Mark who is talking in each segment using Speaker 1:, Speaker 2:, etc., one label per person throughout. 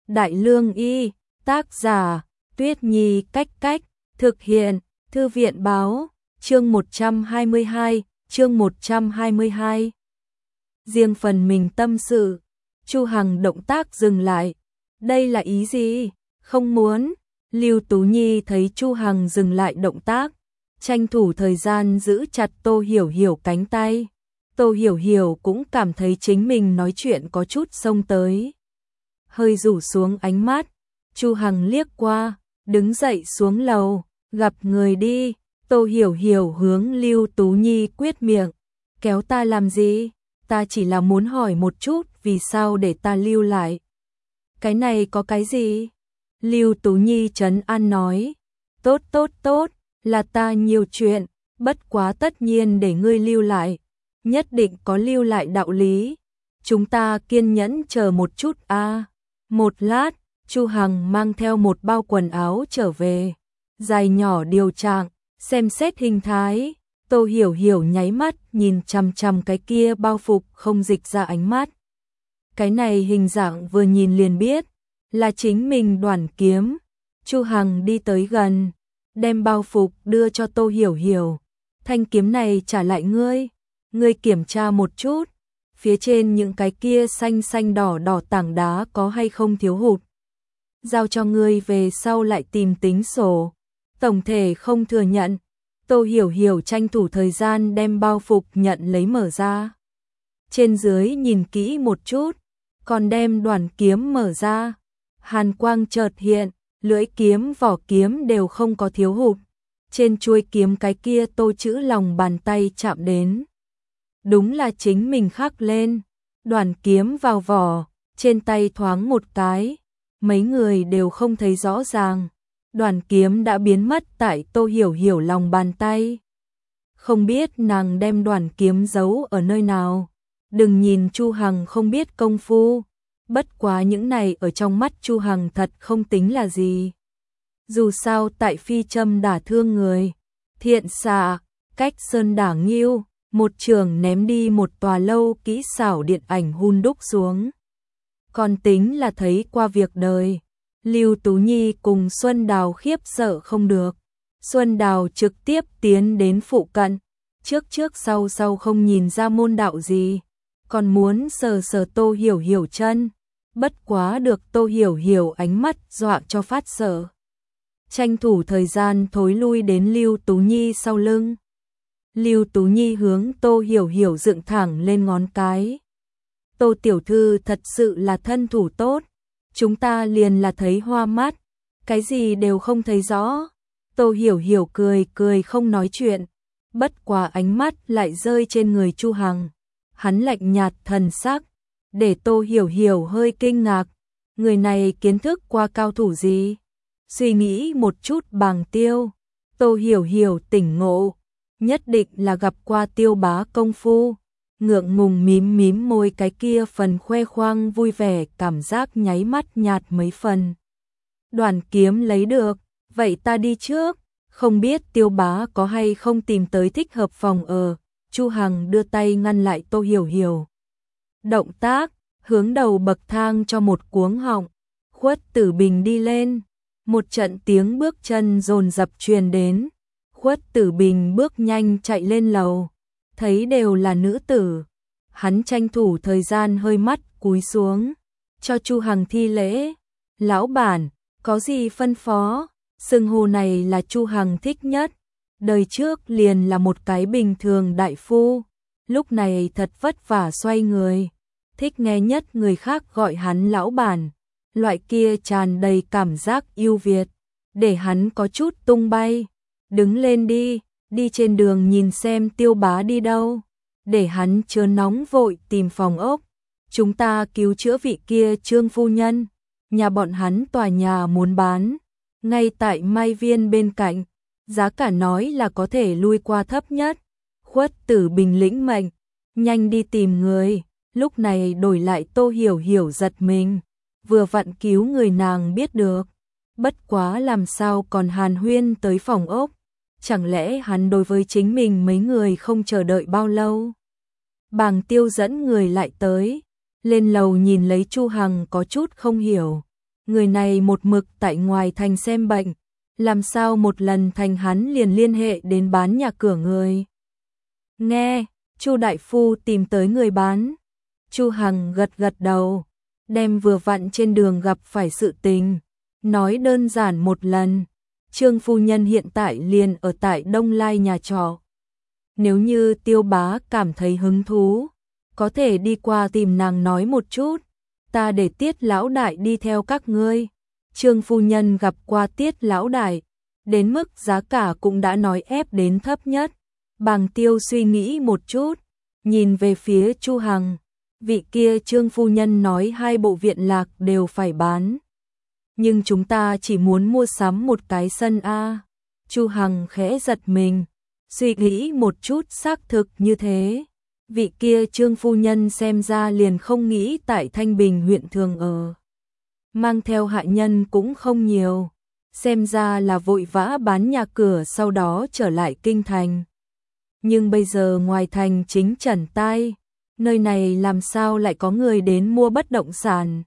Speaker 1: Đại Lương Y, tác giả, Tuyết Nhi Cách Cách, thực hiện, Thư viện Báo, chương 122, chương 122. Riêng phần mình tâm sự, Chu Hằng động tác dừng lại. Đây là ý gì? Không muốn. Lưu Tú Nhi thấy Chu Hằng dừng lại động tác, tranh thủ thời gian giữ chặt Tô Hiểu Hiểu cánh tay. Tô Hiểu Hiểu cũng cảm thấy chính mình nói chuyện có chút xông tới. Hơi rủ xuống ánh mắt, Chu Hằng liếc qua, đứng dậy xuống lầu, gặp người đi. Tô Hiểu Hiểu hướng Lưu Tú Nhi quyết miệng, kéo ta làm gì? Ta chỉ là muốn hỏi một chút vì sao để ta lưu lại. Cái này có cái gì? Lưu Tú Nhi trấn an nói, tốt, là ta nhiều chuyện, bất quá tất nhiên để ngươi lưu lại, nhất định có lưu lại đạo lý. Chúng ta kiên nhẫn chờ một chút a. Một lát, Chu Hằng mang theo một bao quần áo trở về, dài nhỏ điều trạng, xem xét hình thái. Tô Hiểu Hiểu nháy mắt nhìn chằm chằm cái kia bao phục không dịch ra ánh mắt. Cái này hình dạng vừa nhìn liền biết là chính mình Đoản Kiếm. Chu Hằng đi tới gần, đem bao phục đưa cho Tô Hiểu Hiểu. Thanh kiếm này trả lại ngươi, ngươi kiểm tra một chút, phía trên những cái kia xanh xanh đỏ đỏ tảng đá có hay không thiếu hụt. Giao cho ngươi về sau lại tìm tính sổ, tổng thể không thừa nhận. Tô Hiểu Hiểu tranh thủ thời gian đem bao phục nhận lấy mở ra. Trên dưới nhìn kỹ một chút, còn đem Đoản Kiếm mở ra. Hàn quang chợt hiện, lưỡi kiếm vỏ kiếm đều không có thiếu hụt. Trên chuôi kiếm cái kia tô chữ lòng bàn tay chạm đến. Đúng là chính mình khắc lên. Đoản Kiếm vào vỏ, trên tay thoáng một cái, mấy người đều không thấy rõ ràng. Đoản Kiếm đã biến mất tại Tô Hiểu Hiểu lòng bàn tay. Không biết nàng đem Đoản Kiếm giấu ở nơi nào. Đừng nhìn Chu Hằng không biết công phu, bất quá những này ở trong mắt Chu Hằng thật không tính là gì. Dù sao tại phi châm đả thương người, thiện xạ, cách sơn đả nghiêu, một trường ném đi một tòa lâu kỹ xảo điện ảnh hun đúc xuống. Còn tính là thấy qua việc đời. Lưu Tú Nhi cùng Xuân Đào khiếp sợ không được. Xuân Đào trực tiếp tiến đến phụ cận, trước sau không nhìn ra môn đạo gì, còn muốn sờ Tô Hiểu Hiểu chân. Bất quá được Tô Hiểu Hiểu ánh mắt dọa cho phát sợ. Tranh thủ thời gian thối lui đến Lưu Tú Nhi sau lưng. Lưu Tú Nhi hướng Tô Hiểu Hiểu dựng thẳng lên ngón cái. Tô tiểu thư thật sự là thân thủ tốt. Chúng ta liền là thấy hoa mắt, cái gì đều không thấy rõ. Tô Hiểu Hiểu cười không nói chuyện. Bất quá ánh mắt lại rơi trên người Chu Hằng. Hắn lạnh nhạt thần sắc, để Tô Hiểu Hiểu hơi kinh ngạc. Người này kiến thức qua cao thủ gì? Suy nghĩ một chút Bàng Tiêu. Tô Hiểu Hiểu tỉnh ngộ, nhất định là gặp qua Tiêu bá công phu. Ngượng ngùng mím môi, cái kia phần khoe khoang vui vẻ cảm giác nháy mắt nhạt mấy phần. Đoản Kiếm lấy được, vậy ta đi trước, không biết Tiêu bá có hay không tìm tới thích hợp phòng ở. Chu Hằng đưa tay ngăn lại Tô Hiểu Hiểu động tác, hướng đầu bậc thang cho một cuống họng. Khuất Tử Bình đi lên, một trận tiếng bước chân dồn dập truyền đến. Khuất Tử Bình bước nhanh chạy lên lầu, thấy đều là nữ tử. Hắn tranh thủ thời gian hơi mắt cúi xuống, cho Chu Hằng thi lễ. Lão bản, có gì phân phó? Xưng hô này là Chu Hằng thích nhất. Đời trước liền là một cái bình thường đại phu, lúc này thật vất vả xoay người. Thích nghe nhất người khác gọi hắn lão bản, loại kia tràn đầy cảm giác yêu Việt, để hắn có chút tung bay. Đứng lên đi, đi trên đường nhìn xem Tiêu bá đi đâu, để hắn chớ nóng vội tìm phòng ốc. Chúng ta cứu chữa vị kia Trương phu nhân, nhà bọn hắn tòa nhà muốn bán, ngay tại Mai Viên bên cạnh, giá cả nói là có thể lui qua thấp nhất. Khuất Tử Bình lĩnh mệnh, nhanh đi tìm người. Lúc này đổi lại Tô Hiểu Hiểu giật mình, vừa vặn cứu người nàng biết được. Bất quá làm sao còn hàn huyên tới phòng ốc, chẳng lẽ hắn đối với chính mình mấy người không chờ đợi bao lâu. Bàng Tiêu dẫn người lại tới, lên lầu nhìn lấy Chu Hằng có chút không hiểu. người này một mực tại ngoài thành xem bệnh, làm sao một lần thành hắn liền liên hệ đến bán nhà cửa người. Nghe, Chu đại phu tìm tới người bán. Chu Hằng gật gật đầu, đem vừa vặn trên đường gặp phải sự tình, nói đơn giản một lần. Trương phu nhân hiện tại liền ở tại Đông Lai nhà trọ. Nếu như Tiêu bá cảm thấy hứng thú, có thể đi qua tìm nàng nói một chút, ta để Tiết lão đại đi theo các ngươi. Trương phu nhân gặp qua Tiết lão đại, đến mức giá cả cũng đã nói ép đến thấp nhất. Bàng Tiêu suy nghĩ một chút, nhìn về phía Chu Hằng, vị kia Trương phu nhân nói 2 bộ viện lạc đều phải bán. Nhưng chúng ta chỉ muốn mua sắm một cái sân a. Chu Hằng khẽ giật mình, suy nghĩ một chút xác thực như thế. Vị kia Trương phu nhân xem ra liền không nghĩ tại Thanh Bình huyện thường ở. Mang theo hạ nhân cũng không nhiều, xem ra là vội vã bán nhà cửa sau đó trở lại kinh thành. Nhưng bây giờ ngoài thành chính trần tai, nơi này làm sao lại có người đến mua bất động sản.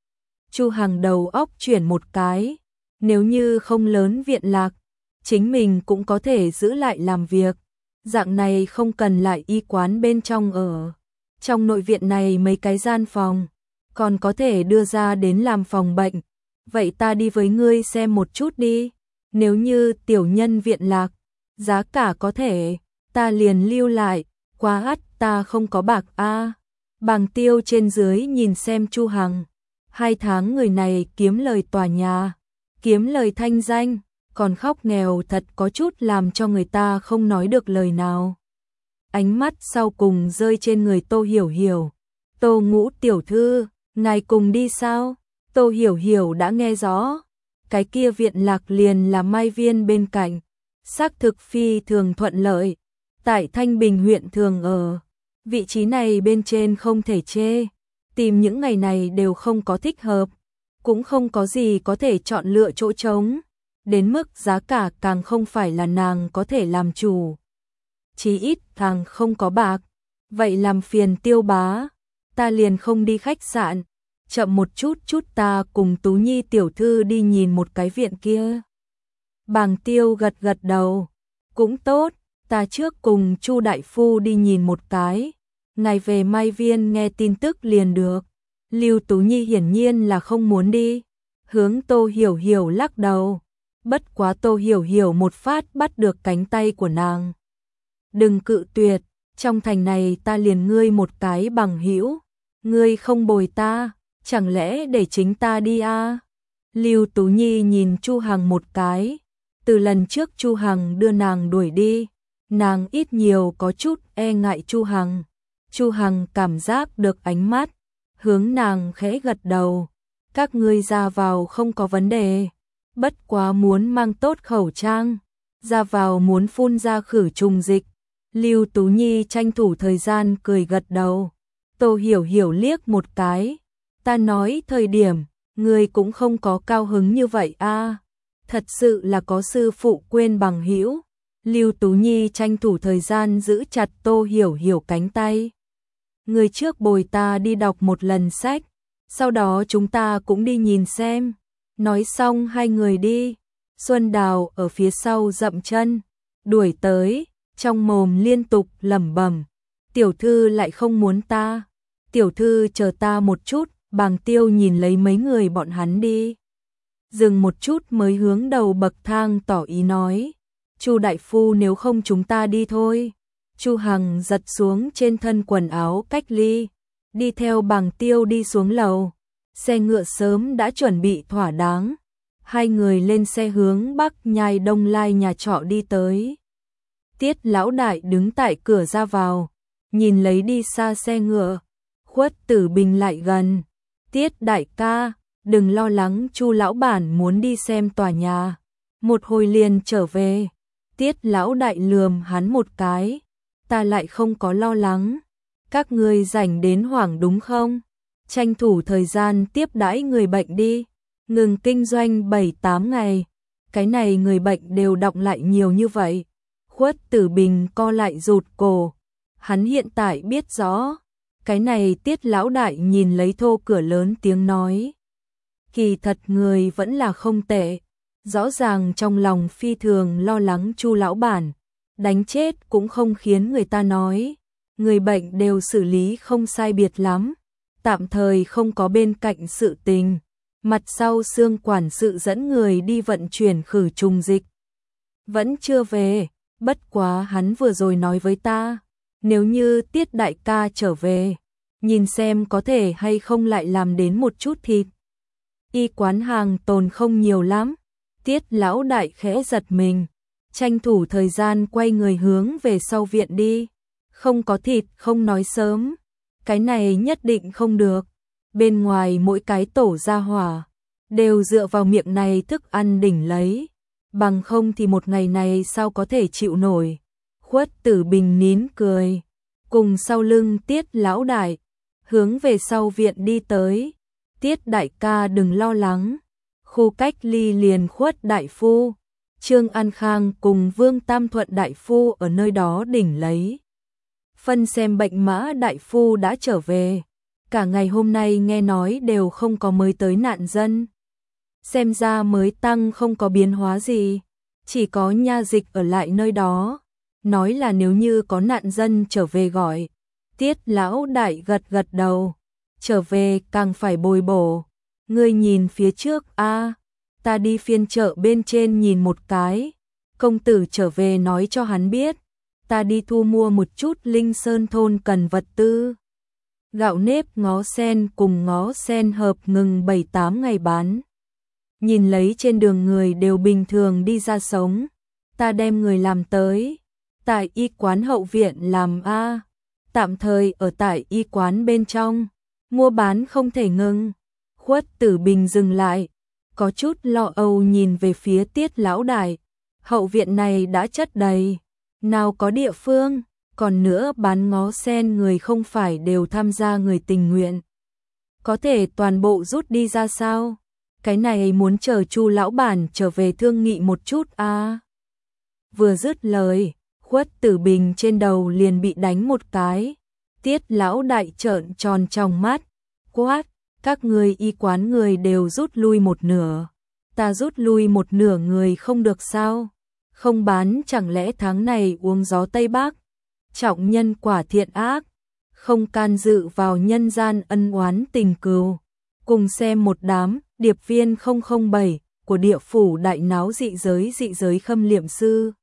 Speaker 1: Chu Hằng đầu óc chuyển một cái, nếu như không lớn viện lạc, chính mình cũng có thể giữ lại làm việc, dạng này không cần lại y quán bên trong ở. Trong nội viện này mấy cái gian phòng, còn có thể đưa ra đến làm phòng bệnh, vậy ta đi với ngươi xem một chút đi, nếu như tiểu nhân viện lạc, giá cả có thể, ta liền lưu lại, quá ắt ta không có bạc a. Bàng Tiêu trên dưới nhìn xem Chu Hằng, 2 tháng người này kiếm lời tòa nhà, kiếm lời thanh danh, còn khóc nghèo thật có chút làm cho người ta không nói được lời nào. Ánh mắt sau cùng rơi trên người Tô Hiểu Hiểu. Tô Ngũ tiểu thư, ngài cùng đi sao? Tô Hiểu Hiểu đã nghe rõ, cái kia viện lạc liền là Mai Viên bên cạnh, xác thực phi thường thuận lợi, tại Thanh Bình huyện thường ở, vị trí này bên trên không thể chê, tìm những ngày này đều không có thích hợp, cũng không có gì có thể chọn lựa chỗ trống, đến mức giá cả càng không phải là nàng có thể làm chủ. Chí ít thằng không có bạc, vậy làm phiền Tiêu bá, ta liền không đi khách sạn, chậm một chút ta cùng Tú Nhi tiểu thư đi nhìn một cái viện kia. Bàng Tiêu gật gật đầu, cũng tốt, ta trước cùng Chu đại phu đi nhìn một cái, ngày về Mai Viên nghe tin tức liền được. Lưu Tú Nhi hiển nhiên là không muốn đi, hướng Tô Hiểu Hiểu lắc đầu, bất quá Tô Hiểu Hiểu một phát bắt được cánh tay của nàng. Đừng cự tuyệt, trong thành này ta liền ngươi một cái bằng hữu, ngươi không bồi ta, chẳng lẽ để chính ta đi à? Lưu Tú Nhi nhìn Chu Hằng một cái, từ lần trước Chu Hằng đưa nàng đuổi đi, nàng ít nhiều có chút e ngại Chu Hằng. Chu Hằng cảm giác được ánh mắt, hướng nàng khẽ gật đầu, các ngươi ra vào không có vấn đề, bất quá muốn mang tốt khẩu trang, ra vào muốn phun ra khử trùng dịch. Lưu Tú Nhi tranh thủ thời gian cười gật đầu. Tô Hiểu Hiểu liếc một cái, ta nói thời điểm, ngươi cũng không có cao hứng như vậy a. Thật sự là có sư phụ quên bằng hữu. Lưu Tú Nhi tranh thủ thời gian giữ chặt Tô Hiểu Hiểu cánh tay. Người trước bồi ta đi đọc một lần sách, sau đó chúng ta cũng đi nhìn xem. Nói xong 2 người đi, Xuân Đào ở phía sau dậm chân, đuổi tới, trong mồm liên tục lẩm bẩm, tiểu thư lại không muốn ta, tiểu thư chờ ta một chút. Bàng Tiêu nhìn lấy mấy người bọn hắn đi, dừng một chút mới hướng đầu bậc thang tỏ ý nói, Chu đại phu nếu không chúng ta đi thôi. Chu Hằng giật xuống trên thân quần áo cách ly, đi theo Bàng Tiêu đi xuống lầu. Xe ngựa sớm đã chuẩn bị thỏa đáng. 2 người lên xe hướng Bắc Nhai Đông Lai nhà trọ đi tới. Tiết lão đại đứng tại cửa ra vào, nhìn lấy đi xa xe ngựa. Khuất Tử Bình lại gần. Tiết đại ca, đừng lo lắng, Chu lão bản muốn đi xem tòa nhà, một hồi liền trở về. Tiết lão đại lườm hắn một cái, ta lại không có lo lắng, các ngươi rảnh đến hoảng đúng không? Tranh thủ thời gian tiếp đãi người bệnh đi, ngừng kinh doanh 7-8 ngày, cái này người bệnh đều đọng lại nhiều như vậy. Khuất Tử Bình co lại rụt cổ, hắn hiện tại biết rõ, cái này Tiết lão đại nhìn lấy thô cửa lớn tiếng nói. kỳ thật người vẫn là không tệ. Rõ ràng trong lòng phi thường lo lắng Chu lão bản, đánh chết cũng không khiến người ta nói, người bệnh đều xử lý không sai biệt lắm, tạm thời không có bên cạnh sự tình. Mặt sau Sương quản sự dẫn người đi vận chuyển khử trùng dịch. Vẫn chưa về, bất quá hắn vừa rồi nói với ta, nếu như Tiết đại ca trở về, nhìn xem có thể hay không lại làm đến một chút thịt. Y quán hàng tồn không nhiều lắm. Tiết lão đại khẽ giật mình, tranh thủ thời gian quay người hướng về sau viện đi. Không có thịt không nói sớm, cái này nhất định không được. Bên ngoài mỗi cái tổ gia hỏa đều dựa vào miệng này thức ăn đỉnh lấy, bằng không thì một ngày này sao có thể chịu nổi. Khuất Tử Bình nín cười, cùng sau lưng Tiết lão đại, hướng về sau viện đi tới. Tiết đại ca đừng lo lắng, khu cách ly liền Khuất đại phu, Trương An Khang cùng Vương Tam Thuận đại phu ở nơi đó đỉnh lấy. Phân xem bệnh Mã đại phu đã trở về, cả ngày hôm nay nghe nói đều không có mới tới nạn dân. Xem ra mới tăng không có biến hóa gì, chỉ có nha dịch ở lại nơi đó, nói là nếu như có nạn dân trở về gọi. Tiết lão đại gật gật đầu, trở về càng phải bồi bổ. Ngươi nhìn phía trước a, ta đi phiên chợ bên trên nhìn một cái. Công tử trở về nói cho hắn biết, ta đi thu mua một chút Linh Sơn thôn cần vật tư. Gạo nếp ngó sen cùng ngó sen hợp ngừng 7-8 ngày bán. Nhìn lấy trên đường người đều bình thường đi ra sống, ta đem người làm tới. Tại y quán hậu viện làm a, tạm thời ở tại y quán bên trong, mua bán không thể ngừng. Khuất Tử Bình dừng lại, có chút lo âu nhìn về phía Tiết lão đại. Hậu viện này đã chất đầy, nào có địa phương, còn nữa bán ngó sen người không phải đều tham gia người tình nguyện. Có thể toàn bộ rút đi ra sao? Cái này muốn chờ Chu lão bản trở về thương nghị một chút a. Vừa dứt lời, Khuất Tử Bình trên đầu liền bị đánh một cái. Tiết lão đại trợn tròn trong mắt, quát, các người y quán người đều rút lui một nửa. Ta rút lui một nửa người không được sao? Không bán chẳng lẽ tháng này uống gió Tây Bắc? Trọng nhân quả thiện ác, không can dự vào nhân gian ân oán tình cừu. Cùng xem một đám điệp viên 007 của địa phủ đại náo dị giới khâm liệm sư.